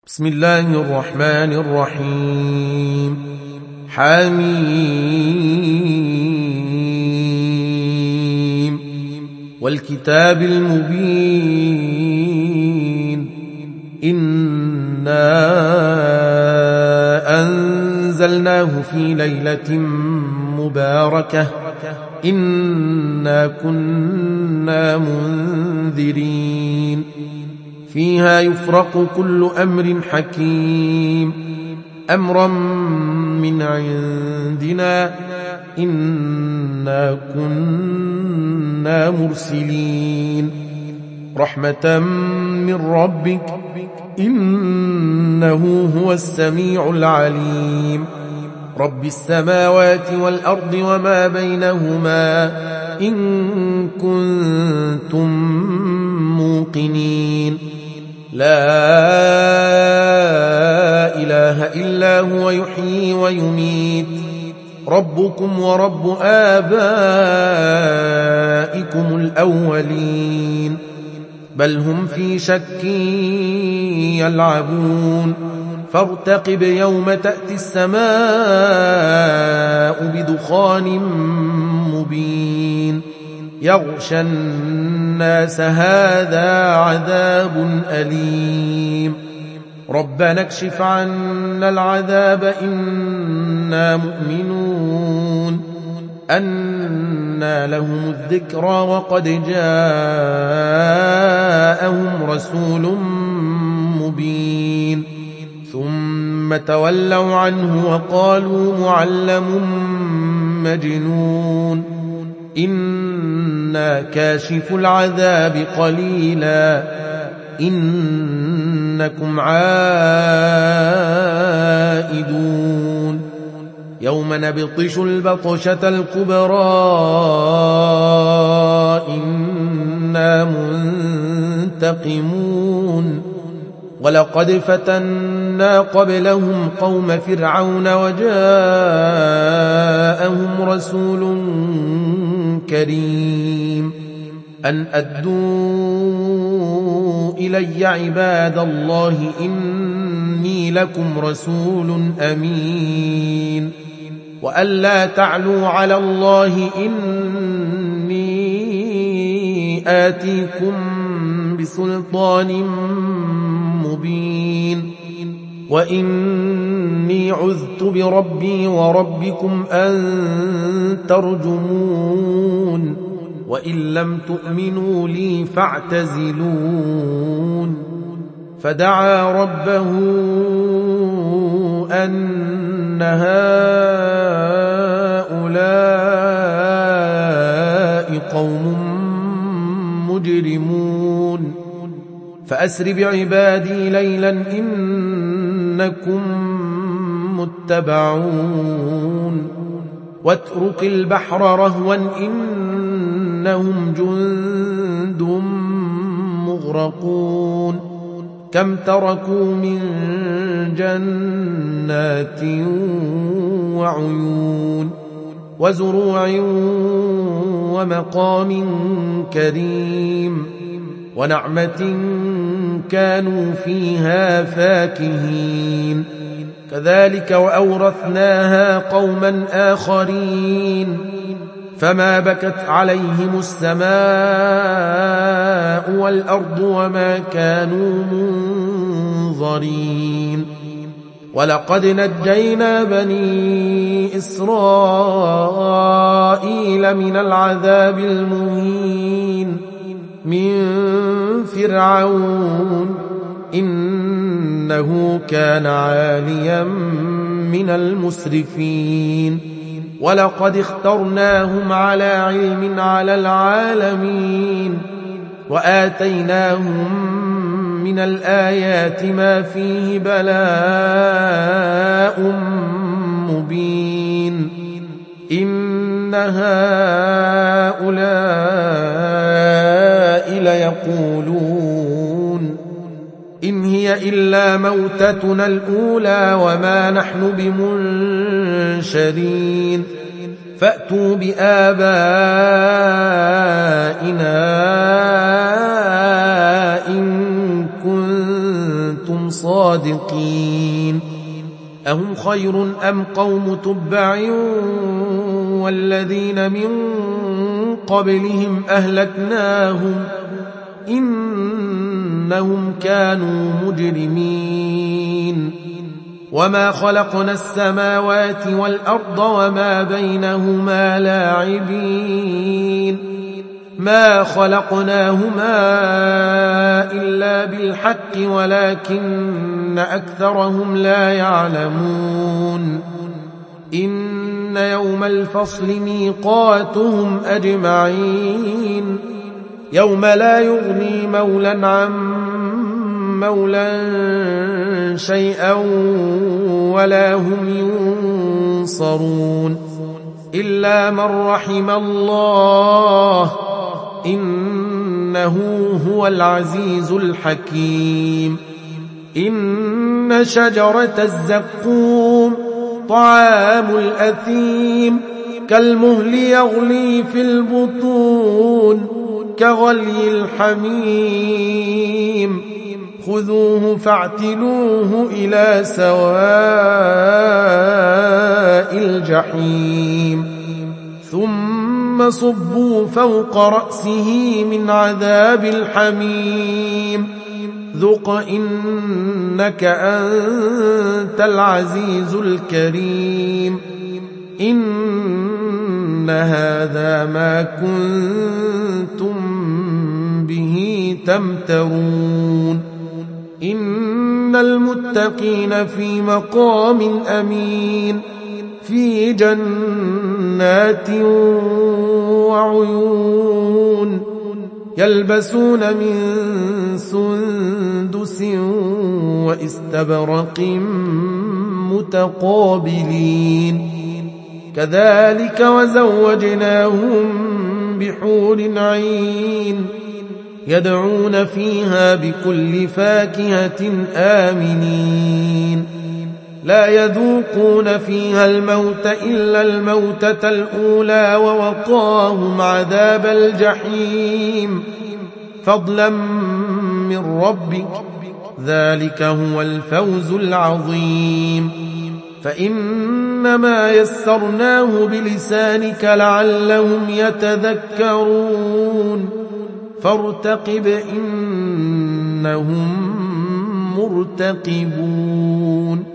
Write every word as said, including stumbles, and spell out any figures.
بسم الله الرحمن الرحيم. حميم والكتاب المبين إنا أنزلناه في ليلة مباركة إنا كنا منذرين فيها يفرق كل أمر حكيم أمرا من عندنا إنا كنا مرسلين رحمة من ربك إنه هو السميع العليم رب السماوات والأرض وما بينهما إن كنتم موقنين لا إله إلا هو يحيي ويميت ربكم ورب آبائكم الأولين بل هم في شك يلعبون فارتقب يوم تأتي السماء بدخان مبين يغشى الناس هذا عذاب أليم ربنا اكشف عنا العذاب إنا مؤمنون أنى لهم الذكرى وقد جاءهم رسول مبين ثم تولوا عنه وقالوا معلم مجنون إنا كاشف العذاب قليلا إنكم عائدون يوم نبطش البطشة الكبرى إنا منتقمون ولقد فتنا قبلهم قوم فرعون وجاءهم رسول كريم أن أدوا إلي عباد الله إني لكم رسول أمين وأن لا تعلوا على الله إني آتيكم بسلطان مبين وإني عذت بربي وربكم أن ترجمون وإن لم تؤمنوا لي فاعتزلون فدعا ربه أن هؤلاء قوم مجرمون فأسر بعبادي ليلا إنكم متبعون واترك البحر رهوا إنهم جند مغرقون كم تركوا من جنات وعيون وزروع ومقام كريم ونعمة كانوا فيها فاكهين كذلك وأورثناها قوما آخرين فما بكت عليهم السماء والأرض وما كانوا منظرين ولقد نجينا بني إسرائيل من العذاب المهين من فرعون إنه كان عاليا من المسرفين ولقد اخترناهم على علم على العالمين وآتيناهم من الآيات ما فيه بلاء مبين إن هؤلاء ليقولون إن هي إلا موتتنا الأولى وما نحن بمنشرين فأتوا بآبائنا إن كنتم كنتم صادقين أهم خير أم قوم تبع والذين من قبلهم أهلكناهم إنهم كانوا مجرمين وما خلقنا السماوات والأرض وما بينهما لاعبين ما خلقناهما إلا بالحق ولكن أكثرهم لا يعلمون إن يوم الفصل ميقاتهم أجمعين يوم لا يغني مولا عن مولا شيئا ولا هم ينصرون إلا من رحم الله إنه هو العزيز الحكيم إن شجرة الزقوم طعام الأثيم كالمهل يغلي في البطون كغلي الحميم خذوه فاعتلوه إلى سواء الجحيم ثم صبوا فوق رأسه من عذاب الحميم ذق إنك أنت العزيز الكريم إن هذا ما كنتم به تمترون إن المتقين في مقام أمين في جنات وعيون يلبسون من سندس واستبرق متقابلين كذلك وزوجناهم بحور عين يدعون فيها بكل فاكهة آمنين لا يذوقون فيها الموت إلا الموتة الأولى ووقاهم عذاب الجحيم فضلا من ربك ذلك هو الفوز العظيم فإنما يسرناه بلسانك لعلهم يتذكرون فارتقب إنهم مرتقبون